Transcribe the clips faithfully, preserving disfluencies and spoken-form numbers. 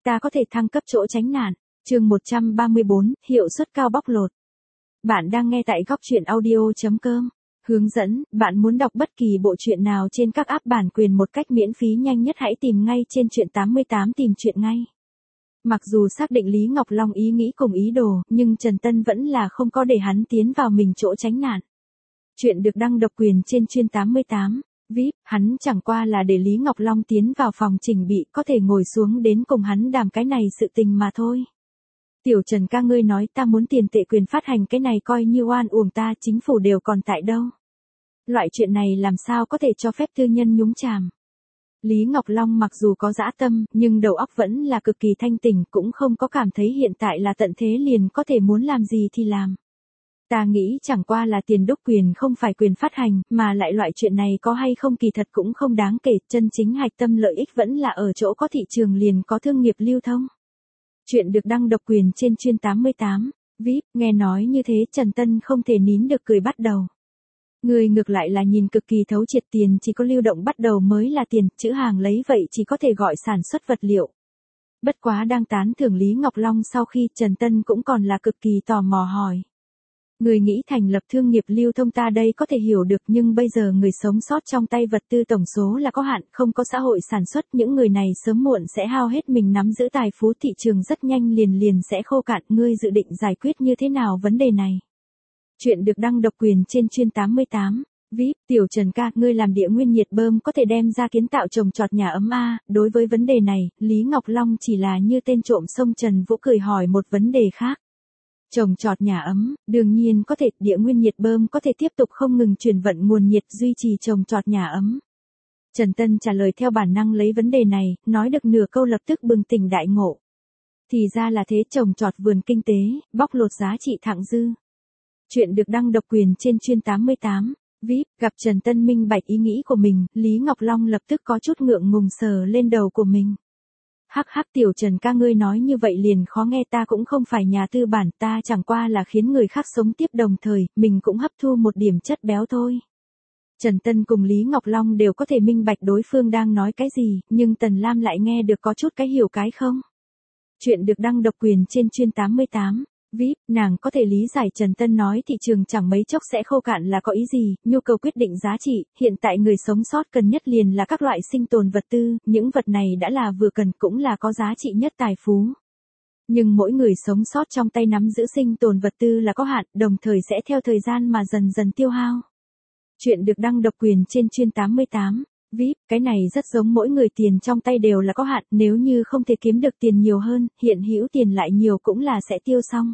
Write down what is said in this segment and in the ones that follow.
ta có thể thăng cấp chỗ tránh nạn. Chương một trăm ba mươi bốn, hiệu suất cao bóc lột. Bạn đang nghe tại góc truyện audio chấm com. Hướng dẫn, bạn muốn đọc bất kỳ bộ truyện nào trên các app bản quyền một cách miễn phí nhanh nhất hãy tìm ngay trên truyện tám mươi tám tìm truyện ngay. Mặc dù xác định Lý Ngọc Long ý nghĩ cùng ý đồ, nhưng Trần Tân vẫn là không có để hắn tiến vào mình chỗ tránh nạn. Chuyện được đăng độc quyền trên chuyên tám mươi tám. vê i pê, hắn chẳng qua là để Lý Ngọc Long tiến vào phòng trình bị có thể ngồi xuống đến cùng hắn đàm cái này sự tình mà thôi. Tiểu Trần ca ngươi nói ta muốn tiền tệ quyền phát hành cái này coi như oan uổng ta, chính phủ đều còn tại đâu. Loại chuyện này làm sao có thể cho phép tư nhân nhúng chàm. Lý Ngọc Long mặc dù có dã tâm, nhưng đầu óc vẫn là cực kỳ thanh tỉnh, cũng không có cảm thấy hiện tại là tận thế liền có thể muốn làm gì thì làm. Ta nghĩ chẳng qua là tiền đúc quyền không phải quyền phát hành, mà lại loại chuyện này có hay không kỳ thật cũng không đáng kể, chân chính hạch tâm lợi ích vẫn là ở chỗ có thị trường liền có thương nghiệp lưu thông. Chuyện được đăng độc quyền trên chuyên tám mươi tám. vê i pê, nghe nói như thế Trần Tân không thể nín được cười bắt đầu. Người ngược lại là nhìn cực kỳ thấu triệt, tiền chỉ có lưu động bắt đầu mới là tiền, chữ hàng lấy vậy chỉ có thể gọi sản xuất vật liệu. Bất quá đang tán thưởng Lý Ngọc Long sau khi Trần Tân cũng còn là cực kỳ tò mò hỏi. Người nghĩ thành lập thương nghiệp lưu thông ta đây có thể hiểu được, nhưng bây giờ người sống sót trong tay vật tư tổng số là có hạn, không có xã hội sản xuất, những người này sớm muộn sẽ hao hết mình nắm giữ tài phú, thị trường rất nhanh liền liền sẽ khô cạn, ngươi dự định giải quyết như thế nào vấn đề này? Chuyện được đăng độc quyền trên chuyên tám mươi tám. vê i pê, Tiểu Trần ca, ngươi làm địa nguyên nhiệt bơm có thể đem ra kiến tạo trồng trọt nhà ấm a? Đối với vấn đề này, Lý Ngọc Long chỉ là như tên trộm sông Trần Vũ cười hỏi một vấn đề khác. Trồng trọt nhà ấm, đương nhiên có thể, địa nguyên nhiệt bơm có thể tiếp tục không ngừng chuyển vận nguồn nhiệt duy trì trồng trọt nhà ấm. Trần Tân trả lời theo bản năng lấy vấn đề này, nói được nửa câu lập tức bừng tỉnh đại ngộ. Thì ra là thế, trồng trọt vườn kinh tế, bóc lột giá trị thặng dư. Chuyện được đăng độc quyền trên chuyên tám mươi tám. vê i pê, gặp Trần Tân minh bạch ý nghĩ của mình, Lý Ngọc Long lập tức có chút ngượng ngùng sờ lên đầu của mình. Hắc hắc, Tiểu Trần ca ngươi nói như vậy liền khó nghe, ta cũng không phải nhà tư bản, ta chẳng qua là khiến người khác sống tiếp đồng thời, mình cũng hấp thu một điểm chất béo thôi. Trần Tân cùng Lý Ngọc Long đều có thể minh bạch đối phương đang nói cái gì, nhưng Tần Lam lại nghe được có chút cái hiểu cái không. Chuyện được đăng độc quyền trên chuyên tám mươi tám. vê i pê, nàng có thể lý giải Trần Tân nói thị trường chẳng mấy chốc sẽ khô cạn là có ý gì, nhu cầu quyết định giá trị, hiện tại người sống sót cần nhất liền là các loại sinh tồn vật tư, những vật này đã là vừa cần cũng là có giá trị nhất tài phú. Nhưng mỗi người sống sót trong tay nắm giữ sinh tồn vật tư là có hạn, đồng thời sẽ theo thời gian mà dần dần tiêu hao. Chuyện được đăng độc quyền trên chuyên tám mươi tám. vê i pê, cái này rất giống mỗi người tiền trong tay đều là có hạn, nếu như không thể kiếm được tiền nhiều hơn, hiện hữu tiền lại nhiều cũng là sẽ tiêu xong.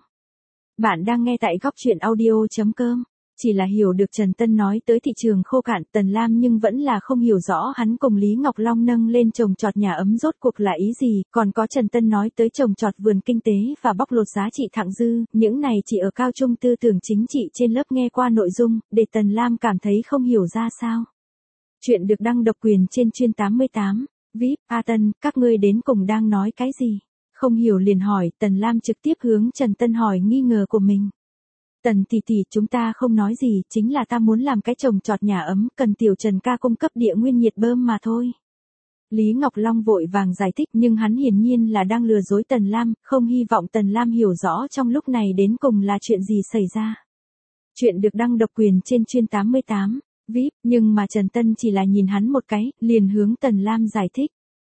Bạn đang nghe tại góc truyện audio chấm com. Chỉ là hiểu được Trần Tân nói tới thị trường khô cạn, Tần Lam nhưng vẫn là không hiểu rõ hắn cùng Lý Ngọc Long nâng lên trồng trọt nhà ấm rốt cuộc là ý gì, còn có Trần Tân nói tới trồng trọt vườn kinh tế và bóc lột giá trị thặng dư, những này chỉ ở cao trung tư tưởng chính trị trên lớp nghe qua nội dung, để Tần Lam cảm thấy không hiểu ra sao. Chuyện được đăng độc quyền trên chuyên tám mươi tám. vê i pê, A Tân, các ngươi đến cùng đang nói cái gì? Không hiểu liền hỏi, Tần Lam trực tiếp hướng Trần Tân hỏi nghi ngờ của mình. Tần tỷ tỷ, chúng ta không nói gì, chính là ta muốn làm cái trồng trọt nhà ấm, cần Tiểu Trần ca cung cấp địa nguyên nhiệt bơm mà thôi. Lý Ngọc Long vội vàng giải thích, nhưng hắn hiển nhiên là đang lừa dối Tần Lam, không hy vọng Tần Lam hiểu rõ trong lúc này đến cùng là chuyện gì xảy ra. Chuyện được đăng độc quyền trên chuyên tám mươi tám. vê i pê, nhưng mà Trần Tân chỉ là nhìn hắn một cái, liền hướng Tần Lam giải thích.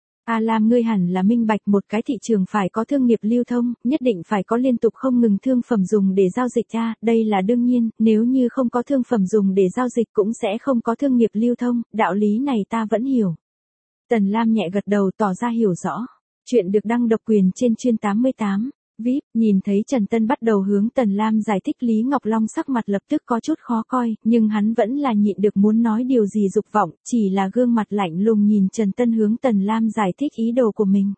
A Lam, ngươi hẳn là minh bạch một cái thị trường phải có thương nghiệp lưu thông, nhất định phải có liên tục không ngừng thương phẩm dùng để giao dịch ra, đây là đương nhiên, nếu như không có thương phẩm dùng để giao dịch cũng sẽ không có thương nghiệp lưu thông, đạo lý này ta vẫn hiểu. Tần Lam nhẹ gật đầu tỏ ra hiểu rõ. Chuyện được đăng độc quyền trên chuyên tám mươi tám. vê i pê, nhìn thấy Trần Tân bắt đầu hướng Tần Lam giải thích, Lý Ngọc Long sắc mặt lập tức có chút khó coi, nhưng hắn vẫn là nhịn được muốn nói điều gì dục vọng, chỉ là gương mặt lạnh lùng nhìn Trần Tân hướng Tần Lam giải thích ý đồ của mình.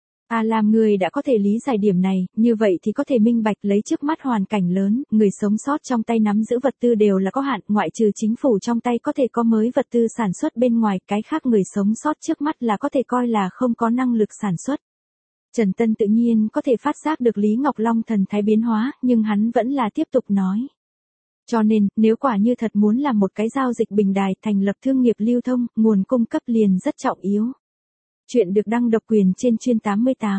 A Lam, người đã có thể lý giải điểm này, như vậy thì có thể minh bạch lấy trước mắt hoàn cảnh lớn, người sống sót trong tay nắm giữ vật tư đều là có hạn, ngoại trừ chính phủ trong tay có thể có mới vật tư sản xuất bên ngoài, cái khác người sống sót trước mắt là có thể coi là không có năng lực sản xuất. Trần Tân tự nhiên có thể phát giác được Lý Ngọc Long thần thái biến hóa, nhưng hắn vẫn là tiếp tục nói. Cho nên, nếu quả như thật muốn làm một cái giao dịch bình đài, thành lập thương nghiệp lưu thông, nguồn cung cấp liền rất trọng yếu. Chuyện được đăng độc quyền trên chuyên tám mươi tám.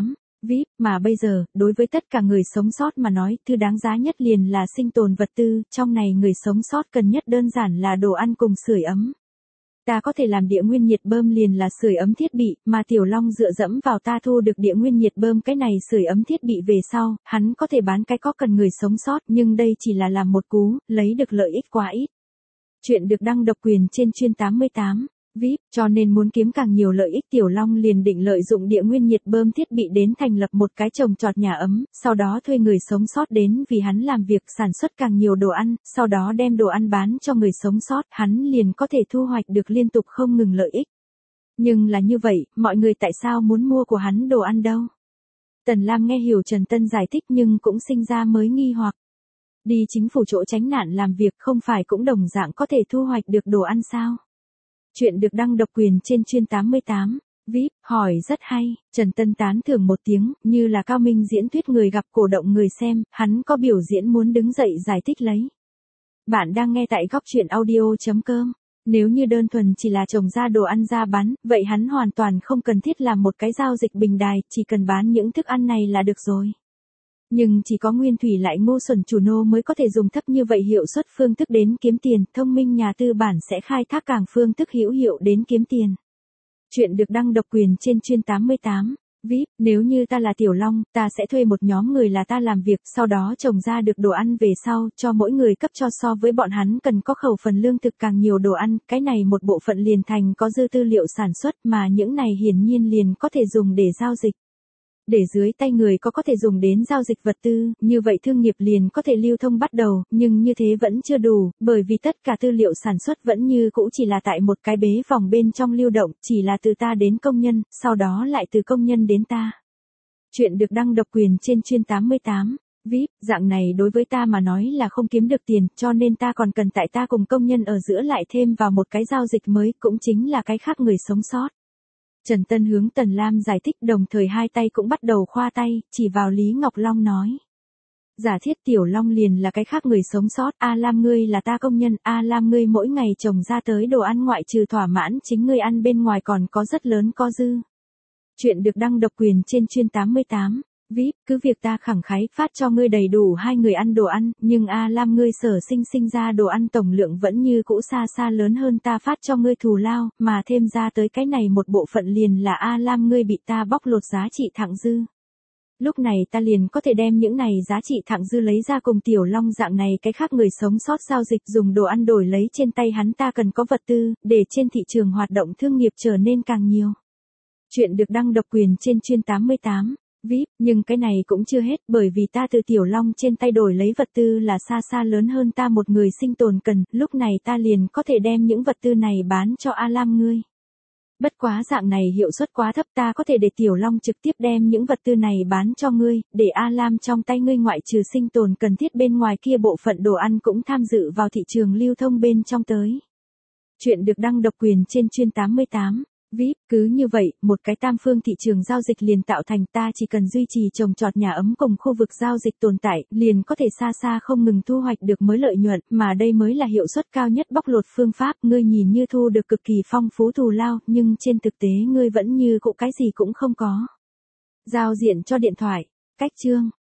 vê i pê, mà bây giờ, đối với tất cả người sống sót mà nói, thứ đáng giá nhất liền là sinh tồn vật tư, trong này người sống sót cần nhất đơn giản là đồ ăn cùng sưởi ấm. Ta có thể làm địa nguyên nhiệt bơm liền là sưởi ấm thiết bị, mà Tiểu Long dựa dẫm vào ta thu được địa nguyên nhiệt bơm cái này sưởi ấm thiết bị về sau, hắn có thể bán cái có cần người sống sót, nhưng đây chỉ là làm một cú, lấy được lợi ích quá ít. Chuyện được đăng độc quyền trên chuyên tám mươi tám. vê i pê, cho nên muốn kiếm càng nhiều lợi ích Tiểu Long liền định lợi dụng địa nguyên nhiệt bơm thiết bị đến thành lập một cái trồng trọt nhà ấm, sau đó thuê người sống sót đến vì hắn làm việc sản xuất càng nhiều đồ ăn, sau đó đem đồ ăn bán cho người sống sót, hắn liền có thể thu hoạch được liên tục không ngừng lợi ích. Nhưng là như vậy, mọi người tại sao muốn mua của hắn đồ ăn đâu? Tần Lam nghe hiểu Trần Tân giải thích nhưng cũng sinh ra mới nghi hoặc. Đi chính phủ chỗ tránh nạn làm việc không phải cũng đồng dạng có thể thu hoạch được đồ ăn sao? Chuyện được đăng độc quyền trên chuyên tám mươi tám. vê i pê, hỏi rất hay, Trần Tân tán thưởng một tiếng, như là cao minh diễn thuyết người gặp cổ động người xem, hắn có biểu diễn muốn đứng dậy giải thích lấy. Bạn đang nghe tại góc chuyện audio chấm com. Nếu như đơn thuần chỉ là trồng ra đồ ăn ra bán, vậy hắn hoàn toàn không cần thiết làm một cái giao dịch bình đài, chỉ cần bán những thức ăn này là được rồi. Nhưng chỉ có nguyên thủy lại ngu xuẩn chủ nô mới có thể dùng thấp như vậy hiệu suất phương thức đến kiếm tiền, thông minh nhà tư bản sẽ khai thác càng phương thức hữu hiệu đến kiếm tiền. Chuyện được đăng độc quyền trên chuyên tám mươi tám. vê i pê, nếu như ta là Tiểu Long, ta sẽ thuê một nhóm người là ta làm việc, sau đó trồng ra được đồ ăn về sau, cho mỗi người cấp cho so với bọn hắn cần có khẩu phần lương thực càng nhiều đồ ăn, cái này một bộ phận liền thành có dư tư liệu sản xuất mà những này hiển nhiên liền có thể dùng để giao dịch. Để dưới tay người có có thể dùng đến giao dịch vật tư, như vậy thương nghiệp liền có thể lưu thông bắt đầu, nhưng như thế vẫn chưa đủ, bởi vì tất cả tư liệu sản xuất vẫn như cũ chỉ là tại một cái bế vòng bên trong lưu động, chỉ là từ ta đến công nhân, sau đó lại từ công nhân đến ta. Chuyện được đăng độc quyền trên chuyên tám mươi tám. vê i pê, dạng này đối với ta mà nói là không kiếm được tiền, cho nên ta còn cần tại ta cùng công nhân ở giữa lại thêm vào một cái giao dịch mới, cũng chính là cái khác người sống sót. Trần Tân hướng Tần Lam giải thích đồng thời hai tay cũng bắt đầu khoa tay, chỉ vào Lý Ngọc Long nói. Giả thiết Tiểu Long liền là cái khác người sống sót, A Lam ngươi là ta công nhân, A Lam ngươi mỗi ngày trồng ra tới đồ ăn ngoại trừ thỏa mãn chính ngươi ăn bên ngoài còn có rất lớn có dư. Chuyện được đăng độc quyền trên chuyên tám mươi tám. vê i pê, cứ việc ta khẳng khái phát cho ngươi đầy đủ hai người ăn đồ ăn, nhưng A Lam ngươi sở sinh sinh ra đồ ăn tổng lượng vẫn như cũ xa xa lớn hơn ta phát cho ngươi thù lao, mà thêm ra tới cái này một bộ phận liền là A Lam ngươi bị ta bóc lột giá trị thặng dư. Lúc này ta liền có thể đem những này giá trị thặng dư lấy ra cùng Tiểu Long dạng này cái khác người sống sót giao dịch dùng đồ ăn đổi lấy trên tay hắn ta cần có vật tư, để trên thị trường hoạt động thương nghiệp trở nên càng nhiều. Chuyện được đăng độc quyền trên chuyên tám mươi tám. vê i pê, nhưng cái này cũng chưa hết, bởi vì ta từ Tiểu Long trên tay đổi lấy vật tư là xa xa lớn hơn ta một người sinh tồn cần, lúc này ta liền có thể đem những vật tư này bán cho A Lam ngươi. Bất quá dạng này hiệu suất quá thấp, ta có thể để Tiểu Long trực tiếp đem những vật tư này bán cho ngươi, để A Lam trong tay ngươi ngoại trừ sinh tồn cần thiết bên ngoài kia bộ phận đồ ăn cũng tham dự vào thị trường lưu thông bên trong tới. Chuyện được đăng độc quyền trên chuyên tám mươi tám. vê i pê, cứ như vậy, một cái tam phương thị trường giao dịch liền tạo thành, ta chỉ cần duy trì trồng trọt nhà ấm cùng khu vực giao dịch tồn tại, liền có thể xa xa không ngừng thu hoạch được mới lợi nhuận, mà đây mới là hiệu suất cao nhất bóc lột phương pháp, ngươi nhìn như thu được cực kỳ phong phú thù lao, nhưng trên thực tế ngươi vẫn như cũ cái gì cũng không có. Giao diện cho điện thoại, cách chương.